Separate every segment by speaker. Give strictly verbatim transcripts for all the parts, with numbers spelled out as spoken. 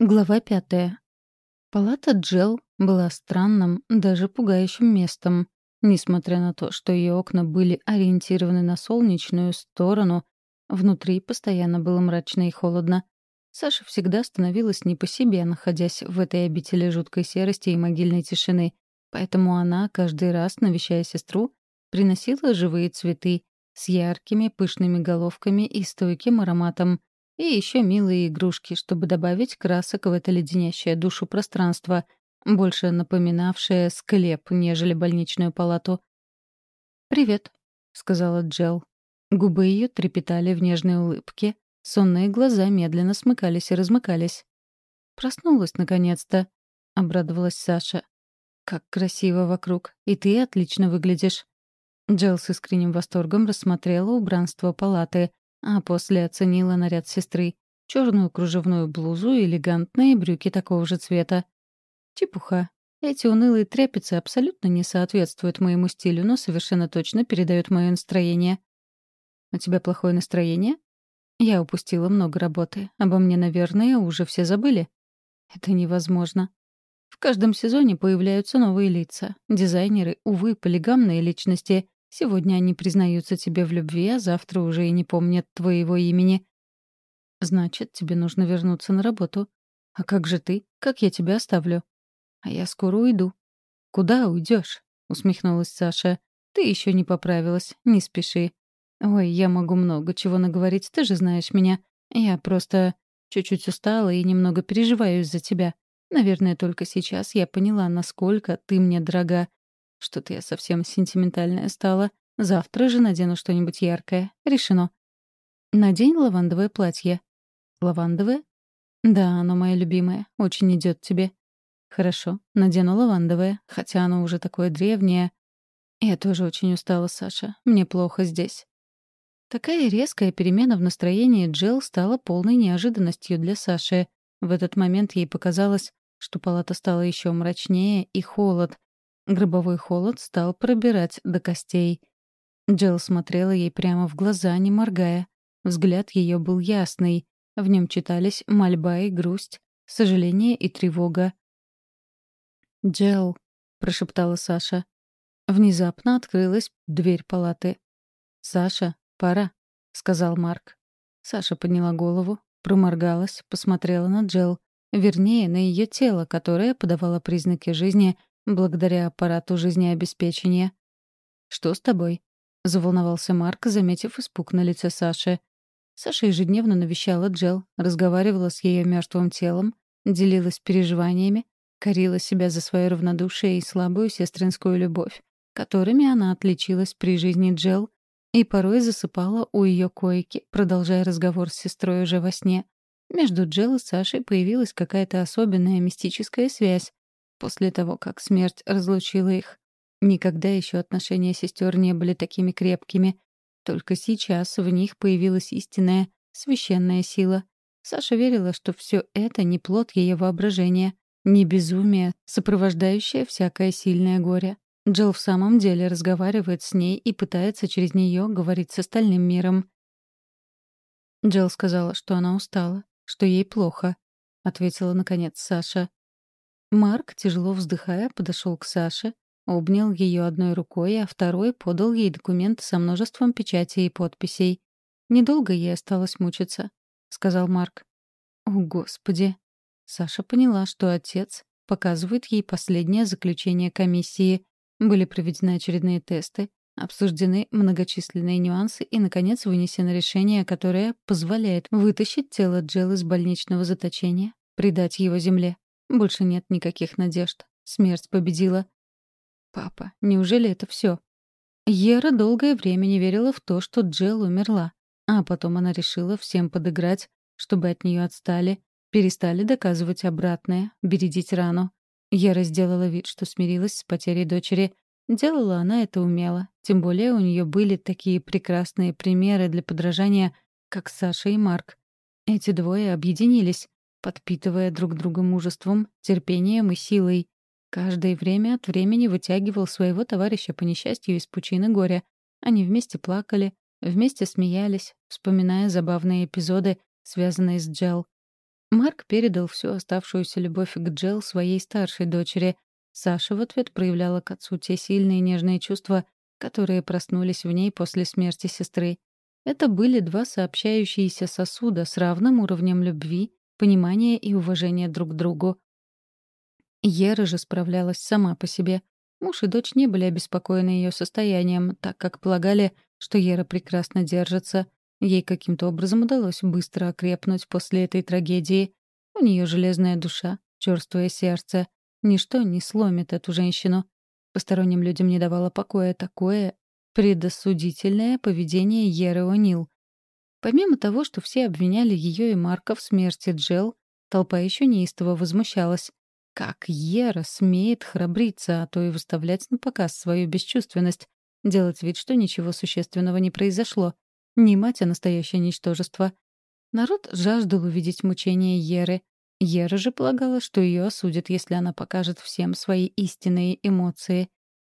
Speaker 1: Глава пятая. Палата Джел была странным, даже пугающим местом. Несмотря на то, что ее окна были ориентированы на солнечную сторону, внутри постоянно было мрачно и холодно. Саша всегда становилась не по себе, находясь в этой обители жуткой серости и могильной тишины, поэтому она, каждый раз, навещая сестру, приносила живые цветы с яркими пышными головками и стойким ароматом, и еще милые игрушки, чтобы добавить красок в это леденящее душу пространство, больше напоминавшее склеп, нежели больничную палату. «Привет», — сказала Джел. Губы ее трепетали в нежной улыбке, сонные глаза медленно смыкались и размыкались. «Проснулась, наконец-то», — обрадовалась Саша. «Как красиво вокруг, и ты отлично выглядишь». Джел с искренним восторгом рассмотрела убранство палаты, а после оценила наряд сестры. Черную кружевную блузу и элегантные брюки такого же цвета. Чепуха. Эти унылые тряпицы абсолютно не соответствуют моему стилю, но совершенно точно передают мое настроение. «У тебя плохое настроение?» Я упустила много работы. Обо мне, наверное, уже все забыли. Это невозможно. В каждом сезоне появляются новые лица. Дизайнеры, увы, полигамные личности. Сегодня они признаются тебе в любви, а завтра уже и не помнят твоего имени. Значит, тебе нужно вернуться на работу. А как же ты? Как я тебя оставлю? А я скоро уйду. Куда уйдешь? Усмехнулась Саша. Ты еще не поправилась, не спеши. Ой, я могу много чего наговорить, ты же знаешь меня. Я просто чуть-чуть устала и немного переживаю из-за тебя. Наверное, только сейчас я поняла, насколько ты мне дорога. Что-то я совсем сентиментальная стала. Завтра же надену что-нибудь яркое. Решено. Надень лавандовое платье. Лавандовое? Да, оно мое любимое. Очень идет тебе. Хорошо, надену лавандовое, хотя оно уже такое древнее. Я тоже очень устала, Саша. Мне плохо здесь. Такая резкая перемена в настроении Джилл стала полной неожиданностью для Саши. В этот момент ей показалось, что палата стала еще мрачнее, и холод. Гробовой холод стал пробирать до костей. Джилл смотрела ей прямо в глаза, не моргая. Взгляд ее был ясный. В нем читались мольба и грусть, сожаление и тревога. «Джилл», — прошептала Саша. Внезапно открылась дверь палаты. «Саша, пора», — сказал Марк. Саша подняла голову, проморгалась, посмотрела на Джилл, вернее, на ее тело, которое подавало признаки жизни благодаря аппарату жизнеобеспечения. «Что с тобой?» — заволновался Марк, заметив испуг на лице Саши. Саша ежедневно навещала Джилл, разговаривала с ее мертвым телом, делилась переживаниями, корила себя за свое равнодушие и слабую сестринскую любовь, которыми она отличилась при жизни Джилл, и порой засыпала у ее койки, продолжая разговор с сестрой уже во сне. Между Джилл и Сашей появилась какая-то особенная мистическая связь после того, как смерть разлучила их. Никогда еще отношения сестер не были такими крепкими. Только сейчас в них появилась истинная, священная сила. Саша верила, что все это не плод ее воображения, не безумие, сопровождающее всякое сильное горе. Джилл в самом деле разговаривает с ней и пытается через нее говорить с остальным миром. Джилл сказала, что она устала, что ей плохо, — ответила, наконец, Саша. Марк, тяжело вздыхая, подошел к Саше, обнял ее одной рукой, а второй подал ей документ со множеством печатей и подписей. «Недолго ей осталось мучиться», — сказал Марк. «О, Господи!» Саша поняла, что отец показывает ей последнее заключение комиссии. Были проведены очередные тесты, обсуждены многочисленные нюансы и, наконец, вынесено решение, которое позволяет вытащить тело Джилл из больничного заточения, предать его земле. Больше нет никаких надежд. Смерть победила. Папа, неужели это все? Ера долгое время не верила в то, что Джилл умерла. А потом она решила всем подыграть, чтобы от нее отстали, перестали доказывать обратное, бередить рану. Ера сделала вид, что смирилась с потерей дочери. Делала она это умело. Тем более у нее были такие прекрасные примеры для подражания, как Саша и Марк. Эти двое объединились, подпитывая друг друга мужеством, терпением и силой. Каждый время от времени вытягивал своего товарища по несчастью из пучины горя. Они вместе плакали, вместе смеялись, вспоминая забавные эпизоды, связанные с Джел. Марк передал всю оставшуюся любовь к Джел своей старшей дочери. Саша в ответ проявляла к отцу те сильные нежные чувства, которые проснулись в ней после смерти сестры. Это были два сообщающиеся сосуда с равным уровнем любви, понимания и уважения друг к другу. Ера же справлялась сама по себе. Муж и дочь не были обеспокоены ее состоянием, так как полагали, что Ера прекрасно держится. Ей каким-то образом удалось быстро окрепнуть после этой трагедии. У нее железная душа, черствое сердце. Ничто не сломит эту женщину. Посторонним людям не давало покоя такое предосудительное поведение Еры О'Нил. Помимо того, что все обвиняли ее и Марка в смерти Джел, толпа еще неистово возмущалась. Как Ера смеет храбриться, а то и выставлять на показ свою бесчувственность, делать вид, что ничего существенного не произошло. Не мать, а настоящее ничтожество. Народ жаждал увидеть мучения Еры. Ера же полагала, что ее осудят, если она покажет всем свои истинные эмоции.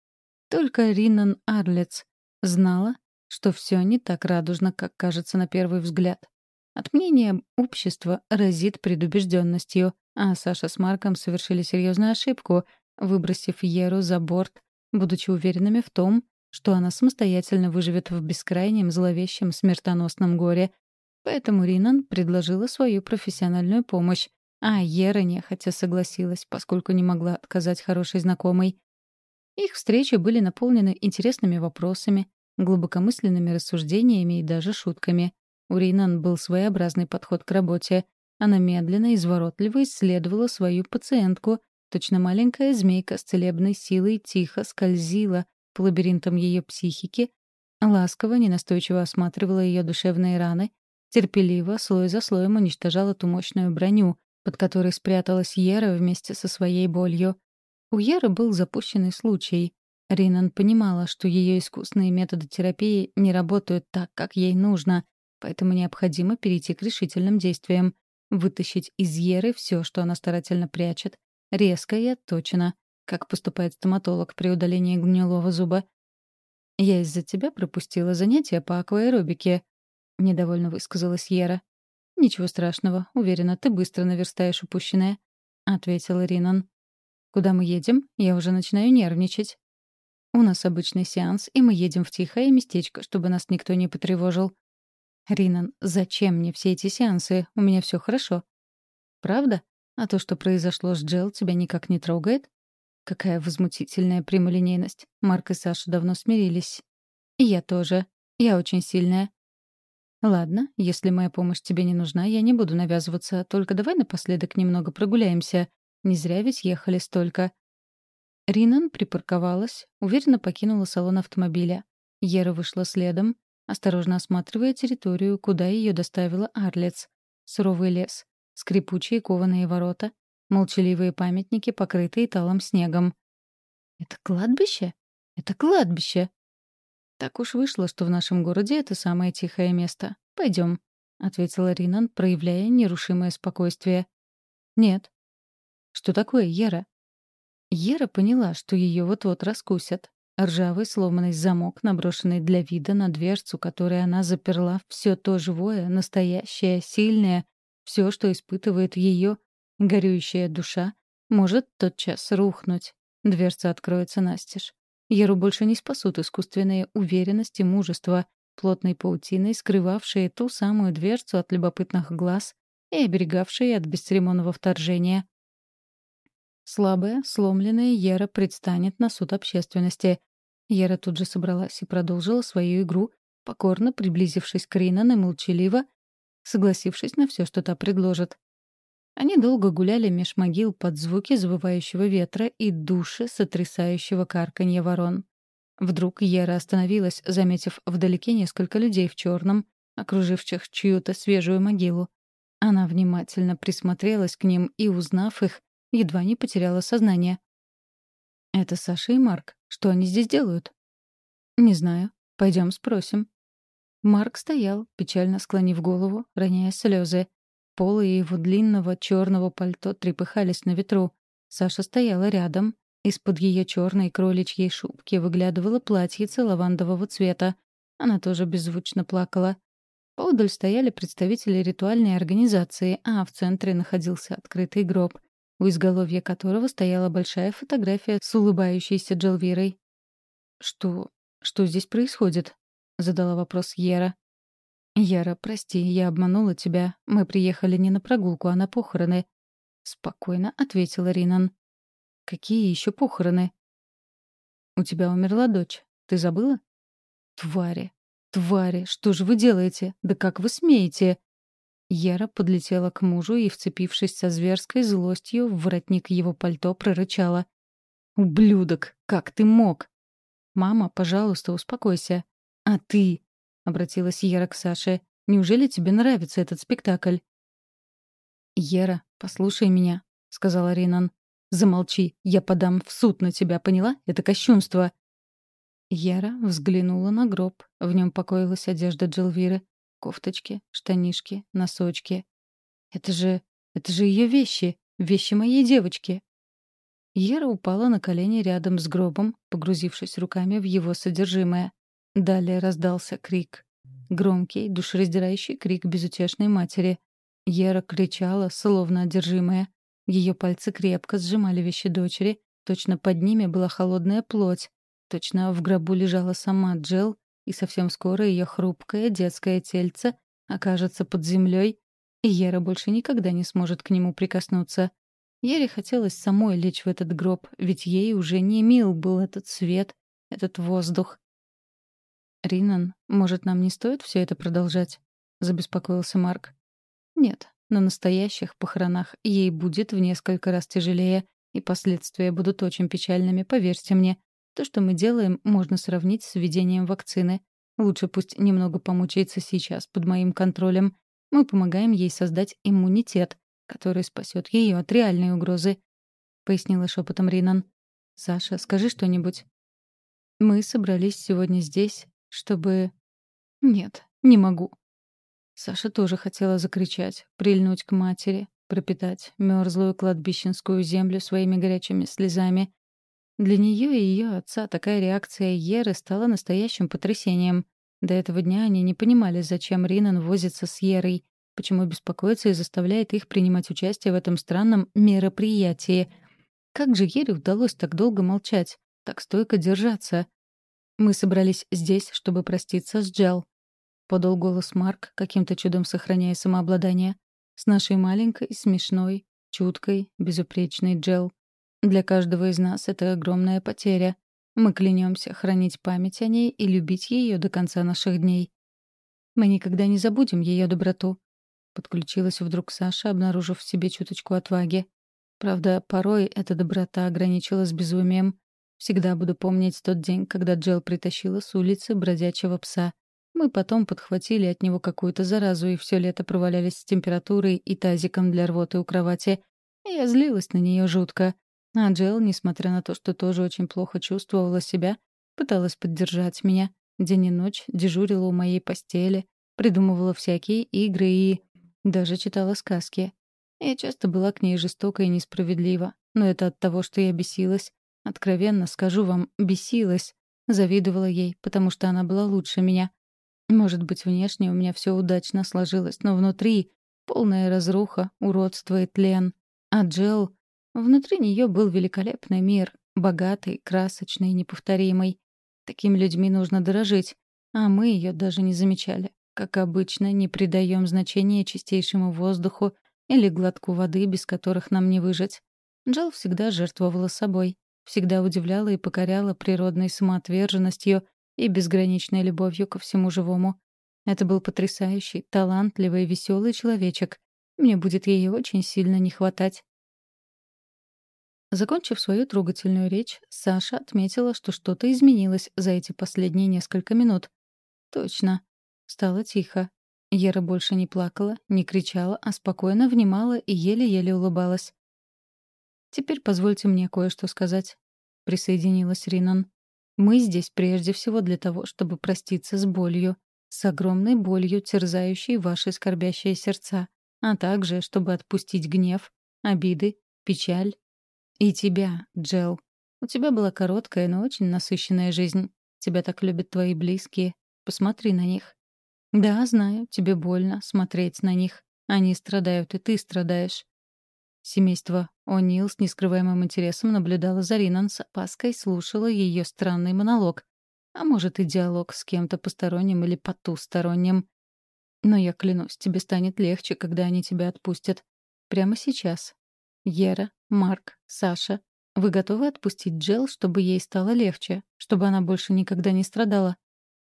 Speaker 1: Только Ринан Арлетс знала, что все не так радужно, как кажется на первый взгляд. От мнения общества разит предубежденностью, а Саша с Марком совершили серьезную ошибку, выбросив Еру за борт, будучи уверенными в том, что она самостоятельно выживет в бескрайнем зловещем смертоносном горе. Поэтому Ринан предложила свою профессиональную помощь, а Ера нехотя согласилась, поскольку не могла отказать хорошей знакомой. Их встречи были наполнены интересными вопросами, глубокомысленными рассуждениями и даже шутками. У Ринан был своеобразный подход к работе. Она медленно и изворотливо исследовала свою пациентку. Точно маленькая змейка с целебной силой тихо скользила по лабиринтам ее психики, ласково, ненастойчиво осматривала ее душевные раны, терпеливо, слой за слоем уничтожала ту мощную броню, под которой спряталась Ера вместе со своей болью. У Еры был запущенный случай. Ринан понимала, что ее искусные методы терапии не работают так, как ей нужно, поэтому необходимо перейти к решительным действиям, вытащить из Еры все, что она старательно прячет, резко и отточено, как поступает стоматолог при удалении гнилого зуба. «Я из-за тебя пропустила занятия по акваэробике», — недовольно высказалась Ера. «Ничего страшного, уверена, ты быстро наверстаешь упущенное», — ответила Ринан. «Куда мы едем? Я уже начинаю нервничать». «У нас обычный сеанс, и мы едем в тихое местечко, чтобы нас никто не потревожил». «Ринан, зачем мне все эти сеансы? У меня все хорошо». «Правда? А то, что произошло с Джел, тебя никак не трогает?» Какая возмутительная прямолинейность. Марк и Саша давно смирились. И я тоже. Я очень сильная. Ладно, если моя помощь тебе не нужна, я не буду навязываться. Только давай напоследок немного прогуляемся. Не зря ведь ехали столько. Ринан припарковалась, уверенно покинула салон автомобиля. Ера вышла следом, осторожно осматривая территорию, куда ее доставила Арлетс. Суровый лес, скрипучие кованые ворота, молчаливые памятники, покрытые талым снегом. «Это кладбище? Это кладбище!» «Так уж вышло, что в нашем городе это самое тихое место. Пойдем», — ответила Ринан, проявляя нерушимое спокойствие. «Нет». «Что такое, Ера?» Ера поняла, что ее вот-вот раскусят. Ржавый сломанный замок, наброшенный для вида на дверцу, которой она заперла все то живое, настоящее, сильное, все, что испытывает ее горюющая душа, может тотчас рухнуть. Дверца откроется настежь. Еру больше не спасут искусственные уверенность и мужество, плотной паутиной скрывавшие ту самую дверцу от любопытных глаз и оберегавшие от бесцеремонного вторжения. Слабая, сломленная Ера предстанет на суд общественности. Ера тут же собралась и продолжила свою игру, покорно приблизившись к Ринан и молчаливо, согласившись на все, что та предложит. Они долго гуляли меж могил под звуки завывающего ветра и души сотрясающего карканья ворон. Вдруг Ера остановилась, заметив вдалеке несколько людей в черном, окруживших чью-то свежую могилу. Она внимательно присмотрелась к ним и, узнав их, едва не потеряла сознание. «Это Саша и Марк. Что они здесь делают?» «Не знаю. Пойдем спросим». Марк стоял, печально склонив голову, роняя слезы. Полы его длинного черного пальто трепыхались на ветру. Саша стояла рядом. Из-под ее черной кроличьей шубки выглядывало платьице лавандового цвета. Она тоже беззвучно плакала. Поодаль стояли представители ритуальной организации, а в центре находился открытый гроб, у изголовья которого стояла большая фотография с улыбающейся Джелвирой. «Что... что здесь происходит?» — задала вопрос Йера. «Яра, прости, я обманула тебя. Мы приехали не на прогулку, а на похороны», — спокойно ответила Ринан. «Какие еще похороны?» «У тебя умерла дочь. Ты забыла?» «Твари! Твари! Что же вы делаете? Да как вы смеете?» Яра подлетела к мужу и, вцепившись со зверской злостью в воротник его пальто, прорычала. «Ублюдок! Как ты мог?» «Мама, пожалуйста, успокойся». «А ты?» — обратилась Яра к Саше. «Неужели тебе нравится этот спектакль?» «Яра, послушай меня», — сказала Ринан. «Замолчи, я подам в суд на тебя, поняла? Это кощунство». Яра взглянула на гроб. В нем покоилась одежда Джилвиры. Кофточки, штанишки, носочки. «Это же... это же ее вещи! Вещи моей девочки!» Яра упала на колени рядом с гробом, погрузившись руками в его содержимое. Далее раздался крик. Громкий, душераздирающий крик безутешной матери. Яра кричала, словно одержимая. Ее пальцы крепко сжимали вещи дочери, точно под ними была холодная плоть. Точно в гробу лежала сама Джел, и совсем скоро ее хрупкое детское тельце окажется под землей, и Яра больше никогда не сможет к нему прикоснуться. Ере хотелось самой лечь в этот гроб, ведь ей уже не мил был этот свет, этот воздух. «Ринан, может, нам не стоит все это продолжать?» — забеспокоился Марк. «Нет, на настоящих похоронах ей будет в несколько раз тяжелее, и последствия будут очень печальными, поверьте мне. То, что мы делаем, можно сравнить с введением вакцины. Лучше пусть немного помучается сейчас под моим контролем. Мы помогаем ей создать иммунитет, который спасет ее от реальной угрозы», — пояснила шепотом Ринан. «Саша, скажи что-нибудь». «Мы собрались сегодня здесь, чтобы...» «Нет, не могу». Саша тоже хотела закричать, прильнуть к матери, пропитать мерзлую кладбищенскую землю своими горячими слезами. Для нее и ее отца такая реакция Еры стала настоящим потрясением. До этого дня они не понимали, зачем Ринан возится с Ерой, почему беспокоится и заставляет их принимать участие в этом странном мероприятии. Как же Ере удалось так долго молчать, так стойко держаться? «Мы собрались здесь, чтобы проститься с Джел», — подал голос Марк, каким-то чудом сохраняя самообладание. «С нашей маленькой, смешной, чуткой, безупречной Джел. Для каждого из нас это огромная потеря. Мы клянемся хранить память о ней и любить ее до конца наших дней. Мы никогда не забудем ее доброту», — подключилась вдруг Саша, обнаружив в себе чуточку отваги. «Правда, порой эта доброта ограничилась безумием. Всегда буду помнить тот день, когда Джел притащила с улицы бродячего пса. Мы потом подхватили от него какую-то заразу и все лето провалялись с температурой и тазиком для рвоты у кровати. И я злилась на нее жутко. А Джел, несмотря на то, что тоже очень плохо чувствовала себя, пыталась поддержать меня. День и ночь дежурила у моей постели, придумывала всякие игры и... даже читала сказки. Я часто была к ней жестока и несправедлива. Но это от того, что я бесилась. Откровенно скажу вам, бесилась. Завидовала ей, потому что она была лучше меня. Может быть, внешне у меня все удачно сложилось, но внутри полная разруха, уродство и тлен. А Джел... Внутри нее был великолепный мир, богатый, красочный, неповторимый. Такими людьми нужно дорожить, а мы ее даже не замечали. Как обычно, не придаем значения чистейшему воздуху или глотку воды, без которых нам не выжить. Джел всегда жертвовала собой, всегда удивляла и покоряла природной самоотверженностью и безграничной любовью ко всему живому. Это был потрясающий, талантливый, веселый человечек. Мне будет ее очень сильно не хватать. Закончив свою трогательную речь, Саша отметила, что что-то изменилось за эти последние несколько минут. Точно. Стало тихо. Ера больше не плакала, не кричала, а спокойно внимала и еле-еле улыбалась. «Теперь позвольте мне кое-что сказать», — присоединилась Ринан. «Мы здесь прежде всего для того, чтобы проститься с болью, с огромной болью, терзающей ваши скорбящие сердца, а также, чтобы отпустить гнев, обиды, печаль. И тебя, Джел. У тебя была короткая, но очень насыщенная жизнь. Тебя так любят твои близкие. Посмотри на них». Да, знаю, тебе больно смотреть на них. Они страдают, и ты страдаешь. Семейство О'Нил с нескрываемым интересом наблюдало за Ринан с опаской, слушало ее странный монолог. А может, и диалог с кем-то посторонним или потусторонним. Но я клянусь, тебе станет легче, когда они тебя отпустят. Прямо сейчас. Ера, Марк, Саша. Вы готовы отпустить Джел, чтобы ей стало легче, чтобы она больше никогда не страдала?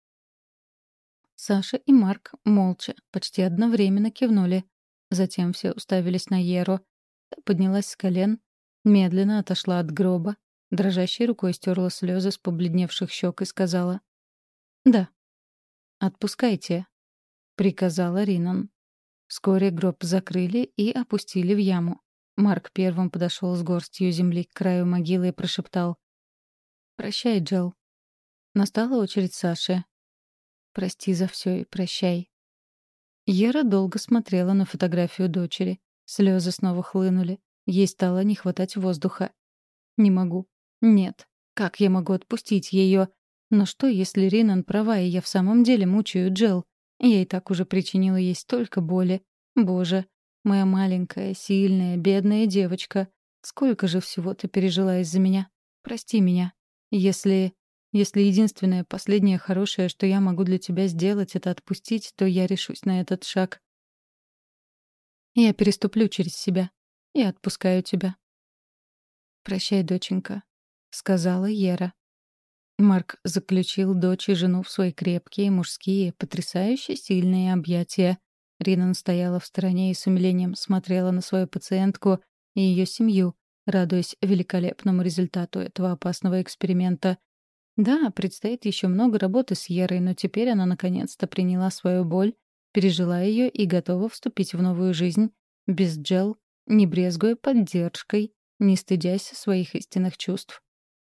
Speaker 1: Саша и Марк молча, почти одновременно кивнули. Затем все уставились на Еру. Та поднялась с колен, медленно отошла от гроба, дрожащей рукой стерла слезы с побледневших щек и сказала: «Да, отпускайте», — приказала Ринан. Вскоре гроб закрыли и опустили в яму. Марк первым подошел с горстью земли к краю могилы и прошептал: «Прощай, Джел». Настала очередь Саши. «Прости за все и прощай». Ера долго смотрела на фотографию дочери. Слезы снова хлынули. Ей стало не хватать воздуха. «Не могу. Нет. Как я могу отпустить ее? Но что, если Ринан права, и я в самом деле мучаю Джел? Я и так уже причинила ей столько боли. Боже, моя маленькая, сильная, бедная девочка. Сколько же всего ты пережила из-за меня? Прости меня. Если... Если единственное, последнее хорошее, что я могу для тебя сделать, это отпустить, то я решусь на этот шаг. Я переступлю через себя. Я отпускаю тебя. «Прощай, доченька», — сказала Ера. Марк заключил дочь и жену в свои крепкие, мужские, потрясающе сильные объятия. Ринан стояла в стороне и с умилением смотрела на свою пациентку и ее семью, радуясь великолепному результату этого опасного эксперимента. Да, предстоит еще много работы с Ерой, но теперь она наконец-то приняла свою боль, пережила ее и готова вступить в новую жизнь, без Джел, не брезгуя поддержкой, не стыдясь своих истинных чувств.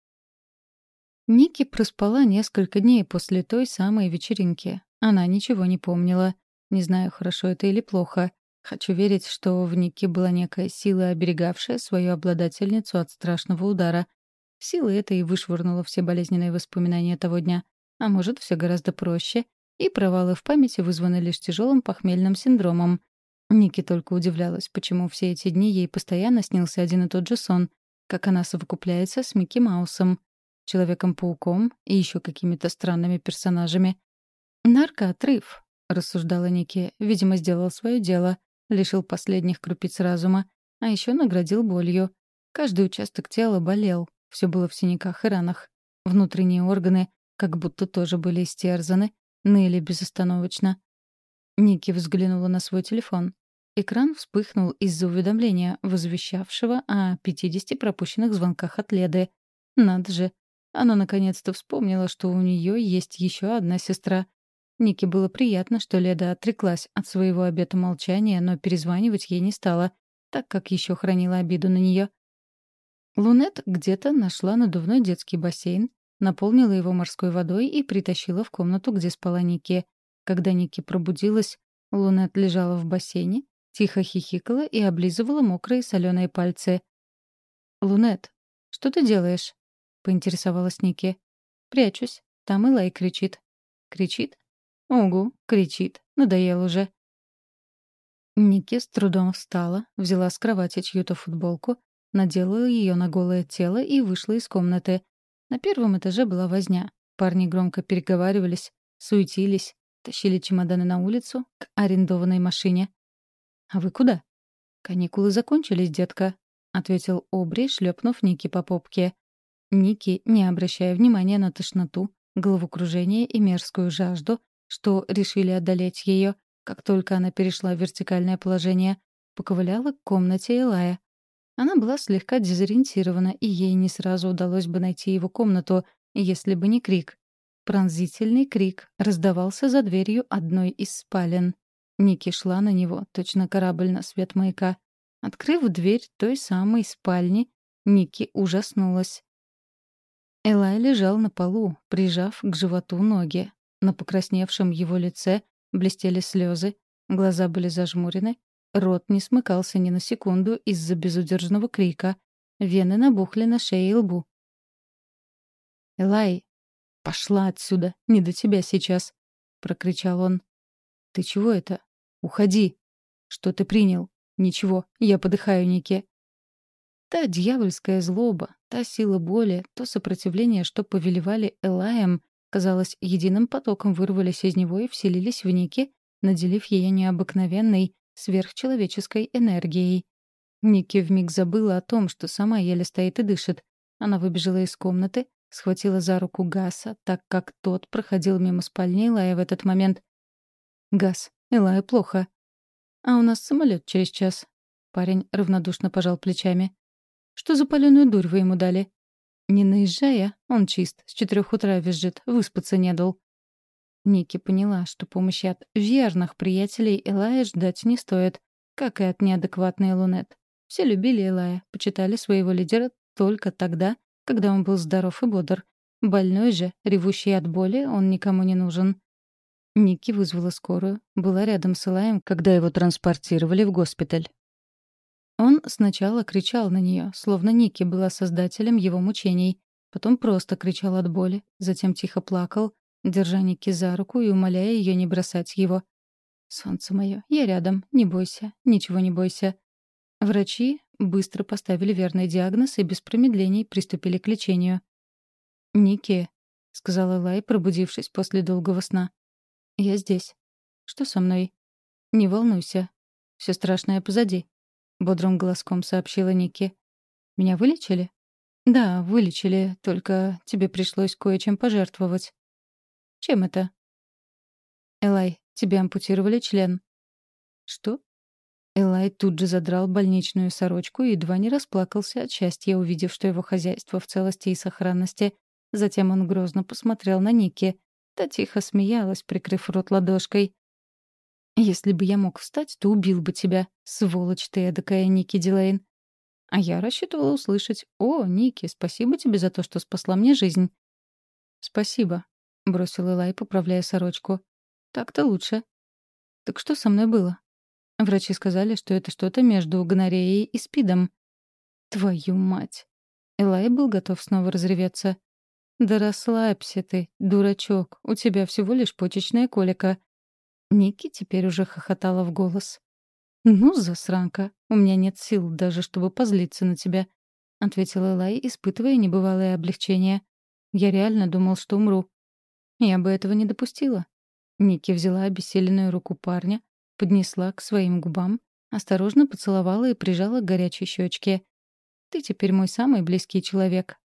Speaker 1: Ники проспала несколько дней после той самой вечеринки. Она ничего не помнила. Не знаю, хорошо это или плохо. Хочу верить, что в Нике была некая сила, оберегавшая свою обладательницу от страшного удара. Сила эта и вышвырнула все болезненные воспоминания того дня. А может, все гораздо проще, и провалы в памяти вызваны лишь тяжелым похмельным синдромом. Ники только удивлялась, почему все эти дни ей постоянно снился один и тот же сон, как она совокупляется с Микки Маусом, Человеком-пауком и еще какими-то странными персонажами. «Наркоотрыв», — рассуждала Ники, — видимо, сделал свое дело, лишил последних крупиц разума, а еще наградил болью. Каждый участок тела болел, все было в синяках и ранах. Внутренние органы как будто тоже были истерзаны, ныли безостановочно. Ники взглянула на свой телефон. Экран вспыхнул из-за уведомления, возвещавшего о пятидесяти пропущенных звонках от Леды. Надо же. Она наконец-то вспомнила, что у нее есть еще одна сестра. Нике было приятно, что Леда отреклась от своего обета молчания, но перезванивать ей не стала, так как еще хранила обиду на нее. Лунет где-то нашла надувной детский бассейн, наполнила его морской водой и притащила в комнату, где спала Ники. Когда Ники пробудилась, Лунет лежала в бассейне, тихо хихикала и облизывала мокрые соленые пальцы. «Лунет, что ты делаешь?» — поинтересовалась Ники. «Прячусь. Там Илай кричит». «Кричит?» «Угу, кричит. Надоел уже». Ники с трудом встала, взяла с кровати чью-то футболку, надела ее на голое тело и вышла из комнаты. На первом этаже была возня. Парни громко переговаривались, суетились, тащили чемоданы на улицу к арендованной машине. «А вы куда?» «Каникулы закончились, детка», — ответил Обри, шлепнув Ники по попке. Ники, не обращая внимания на тошноту, головокружение и мерзкую жажду, что решили одолеть ее, как только она перешла в вертикальное положение, поковыляла к комнате Элая. Она была слегка дезориентирована, и ей не сразу удалось бы найти его комнату, если бы не крик. Пронзительный крик раздавался за дверью одной из спален. Ники шла на него, точно корабль на свет маяка. Открыв дверь той самой спальни, Ники ужаснулась. Элай лежал на полу, прижав к животу ноги. На покрасневшем его лице блестели слезы, глаза были зажмурены, рот не смыкался ни на секунду из-за безудержного крика, вены набухли на шее и лбу. «Элай, пошла отсюда, не до тебя сейчас!» — прокричал он. «Ты чего это? Уходи!» «Что ты принял?» «Ничего, я подыхаю, Ники». Та дьявольская злоба, та сила боли, то сопротивление, что повелевали Элаем, казалось, единым потоком вырвались из него и вселились в Ники, наделив ее необыкновенной, сверхчеловеческой энергией. Ники вмиг забыла о том, что сама еле стоит и дышит. Она выбежала из комнаты, схватила за руку Гаса, так как тот проходил мимо спальни Элая в этот момент. «Гас, Элая плохо». «А у нас самолет через час». Парень равнодушно пожал плечами. «Что за палёную дурь вы ему дали?» «Не наезжая, он чист, с четырех утра визжит, выспаться не дал». Ники поняла, что помощи от верных приятелей Элая ждать не стоит, как и от неадекватной Лунет. Все любили Элая, почитали своего лидера только тогда, когда он был здоров и бодр. Больной же, ревущий от боли, он никому не нужен. Ники вызвала скорую, была рядом с Элаем, когда его транспортировали в госпиталь. Он сначала кричал на нее, словно Ники была создателем его мучений, потом просто кричал от боли, затем тихо плакал, держа Ники за руку и умоляя ее не бросать его. «Солнце мое, я рядом, не бойся, ничего не бойся». Врачи быстро поставили верный диагноз и без промедлений приступили к лечению. «Ники», — сказала Лай, пробудившись после долгого сна. «Я здесь. Что со мной?» «Не волнуйся. Все страшное позади», — бодрым голоском сообщила Ники. «Меня вылечили?» «Да, вылечили, только тебе пришлось кое-чем пожертвовать». «Чем это?» «Элай, тебе ампутировали член». «Что?» Элай тут же задрал больничную сорочку и едва не расплакался от счастья, увидев, что его хозяйство в целости и сохранности. Затем он грозно посмотрел на Ники. Та тихо смеялась, прикрыв рот ладошкой. «Если бы я мог встать, то убил бы тебя, сволочь ты эдакая, Ники Дилейн». А я рассчитывала услышать: «О, Ники, спасибо тебе за то, что спасла мне жизнь». «Спасибо», — бросил Элай, поправляя сорочку. «Так-то лучше». «Так что со мной было?» Врачи сказали, что это что-то между гонореей и СПИДом. «Твою мать!» Элай был готов снова разреветься. «Да расслабься ты, дурачок, у тебя всего лишь почечная колика». Ники теперь уже хохотала в голос. «Ну, засранка, у меня нет сил даже, чтобы позлиться на тебя», — ответил Элай, испытывая небывалое облегчение. «Я реально думал, что умру». «Я бы этого не допустила». Ники взяла обессиленную руку парня, поднесла к своим губам, осторожно поцеловала и прижала к горячей щечке. «Ты теперь мой самый близкий человек».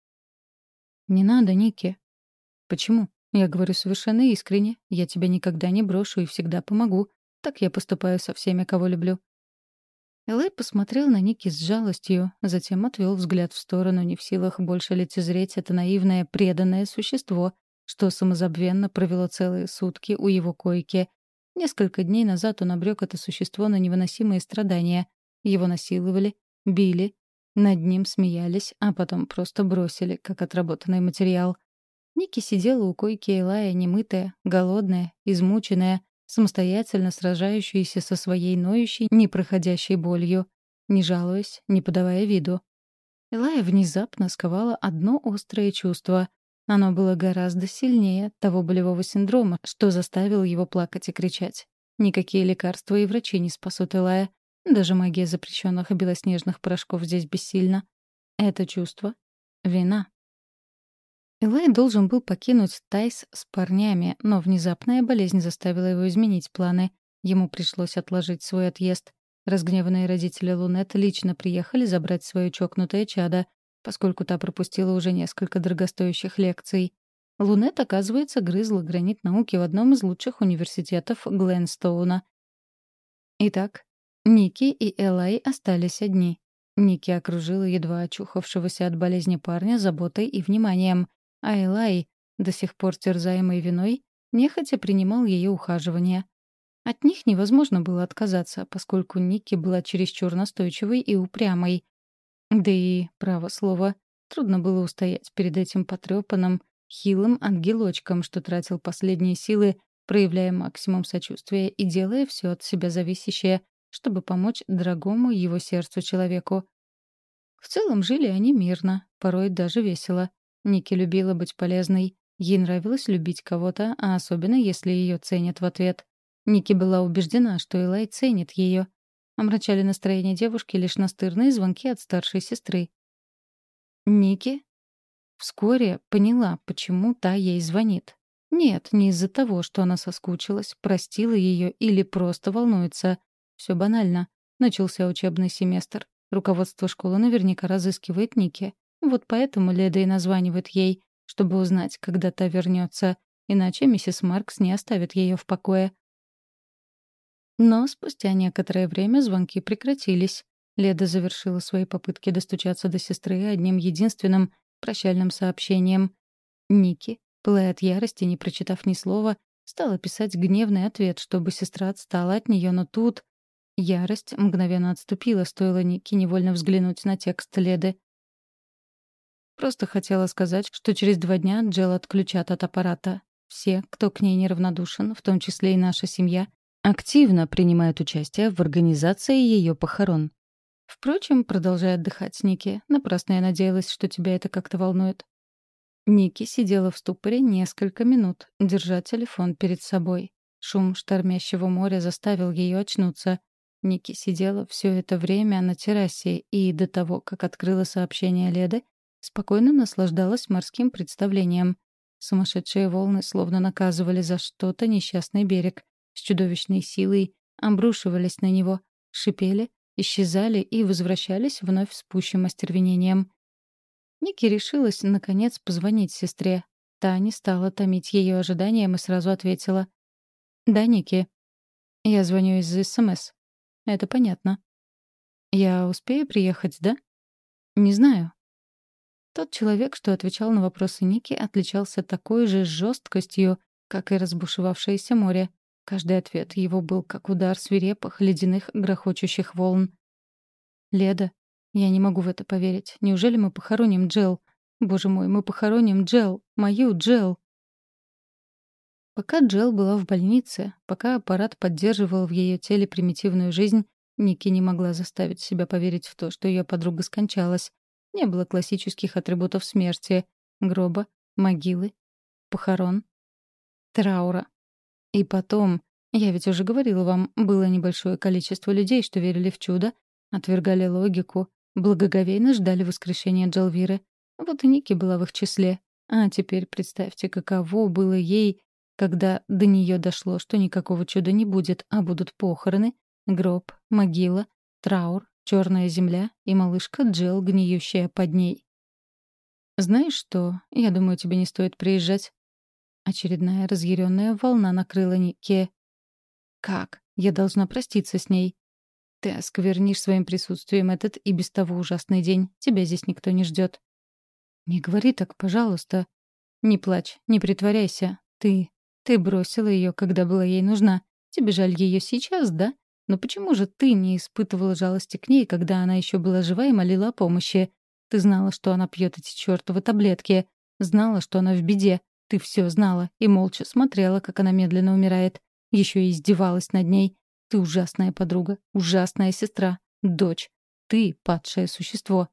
Speaker 1: «Не надо, Ники». «Почему? Я говорю совершенно искренне. Я тебя никогда не брошу и всегда помогу. Так я поступаю со всеми, кого люблю». Элай посмотрел на Ники с жалостью, затем отвел взгляд в сторону, не в силах больше лицезреть это наивное, преданное существо, что самозабвенно провело целые сутки у его койки. Несколько дней назад он обрек это существо на невыносимые страдания. Его насиловали, били, над ним смеялись, а потом просто бросили, как отработанный материал. Ники сидела у койки Элая, немытая, голодная, измученная, самостоятельно сражающаяся со своей ноющей, непроходящей болью, не жалуясь, не подавая виду. Элая внезапно сковала одно острое чувство. Оно было гораздо сильнее того болевого синдрома, что заставил его плакать и кричать. Никакие лекарства и врачи не спасут Элая. Даже магия запрещенных белоснежных порошков здесь бессильна. Это чувство — вина. Элай должен был покинуть Тайс с парнями, но внезапная болезнь заставила его изменить планы. Ему пришлось отложить свой отъезд. Разгневанные родители Лунет лично приехали забрать свое чокнутое чадо, поскольку та пропустила уже несколько дорогостоящих лекций. Лунет, оказывается, грызла гранит науки в одном из лучших университетов Гленстоуна. Итак, Ники и Элай остались одни. Ники окружила едва очухавшегося от болезни парня заботой и вниманием, а Элай, до сих пор терзаемый виной, нехотя принимал ее ухаживание. От них невозможно было отказаться, поскольку Ники была чересчур настойчивой и упрямой. Да и, право слово, трудно было устоять перед этим потрепанным, хилым ангелочком, что тратил последние силы, проявляя максимум сочувствия и делая все от себя зависящее, чтобы помочь дорогому его сердцу человеку. В целом жили они мирно, порой даже весело. Ники любила быть полезной. Ей нравилось любить кого-то, а особенно если ее ценят в ответ. Ники была убеждена, что Элай ценит ее. Омрачали настроение девушки лишь настырные звонки от старшей сестры. Ники вскоре поняла, почему та ей звонит. Нет, не из-за того, что она соскучилась, простила ее или просто волнуется. Все банально. Начался учебный семестр. Руководство школы наверняка разыскивает Ники. Вот поэтому Леда и названивает ей, чтобы узнать, когда та вернется. Иначе миссис Маркс не оставит ее в покое. Но спустя некоторое время звонки прекратились. Леда завершила свои попытки достучаться до сестры одним единственным прощальным сообщением. Ники, пылая от ярости, не прочитав ни слова, стала писать гневный ответ, чтобы сестра отстала от нее, но тут ярость мгновенно отступила, стоило Нике невольно взглянуть на текст Леды. Просто хотела сказать, что через два дня Джел отключат от аппарата. Все, кто к ней неравнодушен, в том числе и наша семья, активно принимают участие в организации ее похорон. Впрочем, продолжая отдыхать, Ники, напрасно я надеялась, что тебя это как-то волнует. Ники сидела в ступоре несколько минут, держа телефон перед собой. Шум штормящего моря заставил ее очнуться. Ники сидела все это время на террасе и до того, как открыла сообщение Леды, спокойно наслаждалась морским представлением. Сумасшедшие волны словно наказывали за что-то несчастный берег. С чудовищной силой обрушивались на него, шипели, исчезали и возвращались вновь с пущим остервенением. Ники решилась, наконец, позвонить сестре. Та не стала томить ее ожиданием и сразу ответила. «Да, Ники. Я звоню из СМС. Это понятно. Я успею приехать, да? Не знаю». Тот человек, что отвечал на вопросы Ники, отличался такой же жесткостью, как и разбушевавшееся море. Каждый ответ его был как удар свирепых, ледяных, грохочущих волн. «Леда, я не могу в это поверить. Неужели мы похороним Джел? Боже мой, мы похороним Джел! Мою Джел!» Пока Джел была в больнице, пока аппарат поддерживал в ее теле примитивную жизнь, Ники не могла заставить себя поверить в то, что ее подруга скончалась. Не было классических атрибутов смерти — гроба, могилы, похорон, траура. И потом, я ведь уже говорила вам, было небольшое количество людей, что верили в чудо, отвергали логику, благоговейно ждали воскрешения Джелвиры. Вот и Ники была в их числе. А теперь представьте, каково было ей, когда до нее дошло, что никакого чуда не будет, а будут похороны, гроб, могила, траур, черная земля и малышка Джел, гниющая под ней. «Знаешь что, я думаю, тебе не стоит приезжать». Очередная разъяренная волна накрыла Нике. «Как? Я должна проститься с ней. Ты осквернишь своим присутствием этот и без того ужасный день. Тебя здесь никто не ждет». «Не говори так, пожалуйста. Не плачь, не притворяйся. Ты... ты бросила ее, когда была ей нужна. Тебе жаль ее сейчас, да? Но почему же ты не испытывала жалости к ней, когда она еще была жива и молила о помощи? Ты знала, что она пьет эти чертовы таблетки. Знала, что она в беде. Ты все знала и молча смотрела, как она медленно умирает. Еще и издевалась над ней. Ты ужасная подруга, ужасная сестра, дочь. Ты падшее существо».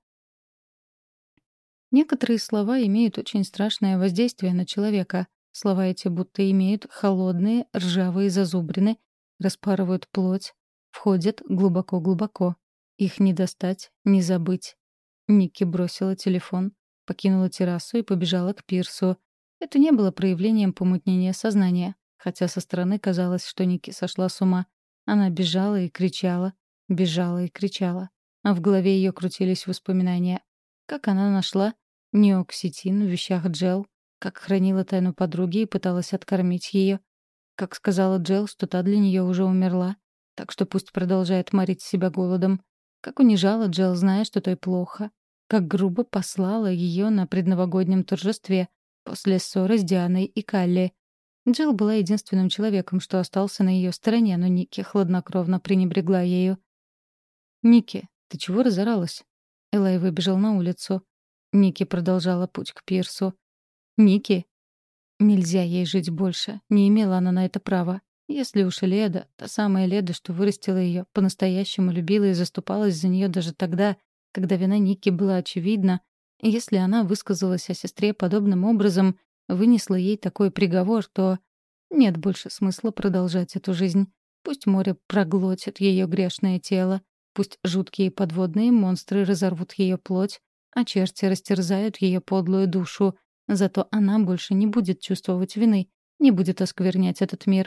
Speaker 1: Некоторые слова имеют очень страшное воздействие на человека. Слова эти будто имеют холодные, ржавые зазубрины, распарывают плоть, входят глубоко-глубоко. Их не достать, не забыть. Ники бросила телефон, покинула террасу и побежала к пирсу. Это не было проявлением помутнения сознания, хотя со стороны казалось, что Ники сошла с ума. Она бежала и кричала, бежала и кричала. А в голове ее крутились воспоминания. Как она нашла неокситин в вещах Джел, как хранила тайну подруги и пыталась откормить ее, как сказала Джел, что та для нее уже умерла, так что пусть продолжает морить себя голодом, как унижала Джел, зная, что той плохо, как грубо послала ее на предновогоднем торжестве после ссоры с Дианой и Калли. Джилл была единственным человеком, что остался на ее стороне, но Ники хладнокровно пренебрегла ею. «Ники, ты чего разоралась?» Элай выбежал на улицу. Ники продолжала путь к пирсу. «Ники!» Нельзя ей жить больше. Не имела она на это права. Если уж и Леда, та самая Леда, что вырастила ее, по-настоящему любила и заступалась за нее даже тогда, когда вина Ники была очевидна, если она высказалась о сестре подобным образом, вынесла ей такой приговор, то Нет больше смысла продолжать эту жизнь. Пусть море проглотит ее грешное тело, пусть жуткие подводные монстры разорвут ее плоть, а черти растерзают ее подлую душу. Зато она больше не будет чувствовать вины, не будет осквернять этот мир.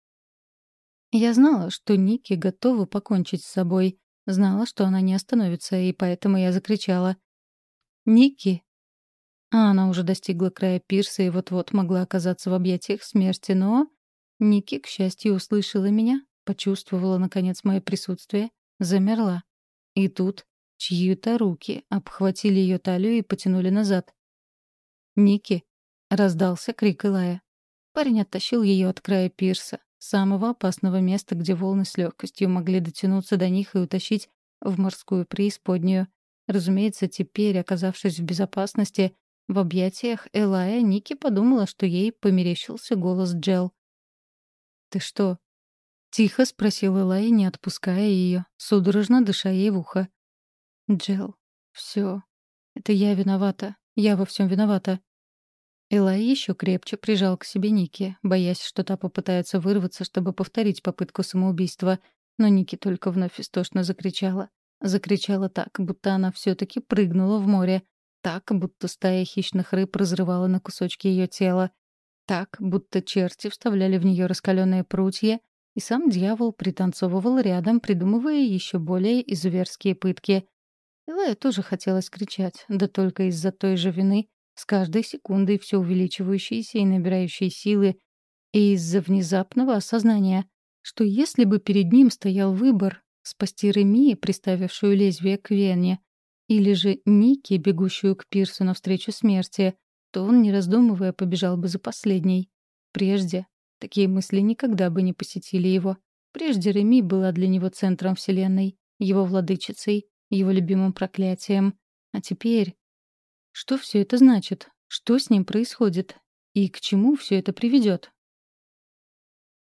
Speaker 1: Я знала, что Ники готова покончить с собой. Знала, что она не остановится, и поэтому я закричала: «Ники!» А она уже достигла края пирса и вот-вот могла оказаться в объятиях смерти, но... Ники, к счастью, услышала меня, почувствовала, наконец, мое присутствие, замерла. И тут чьи-то руки обхватили ее талию и потянули назад. «Ники!» — раздался крик Илая. Парень оттащил ее от края пирса, самого опасного места, где волны с легкостью могли дотянуться до них и утащить в морскую преисподнюю. Разумеется, теперь, оказавшись в безопасности, в объятиях Элая, Ники подумала, что ей померещился голос Джел. «Ты что?» — тихо спросил Элай, не отпуская ее, судорожно дыша ей в ухо. «Джел, все. Это я виновата. Я во всем виновата». Элай еще крепче прижал к себе Ники, боясь, что та попытается вырваться, чтобы повторить попытку самоубийства. Но Ники только вновь истошно закричала. Закричала так, будто она все-таки прыгнула в море. Так, будто стая хищных рыб разрывала на кусочки ее тела. Так, будто черти вставляли в нее раскаленные прутья, и сам дьявол пританцовывал рядом, придумывая еще более изуверские пытки. Элая тоже хотелось кричать, да только из-за той же вины, с каждой секундой все увеличивающейся и набирающей силы, и из-за внезапного осознания, что если бы перед ним стоял выбор спасти Реми, приставившую лезвие к вене, или же Ники, бегущую к пирсу навстречу смерти, то он, не раздумывая, побежал бы за последней. Прежде такие мысли никогда бы не посетили его. Прежде Реми была для него центром вселенной, его владычицей, его любимым проклятием. А теперь... Что все это значит? Что с ним происходит? И к чему все это приведет?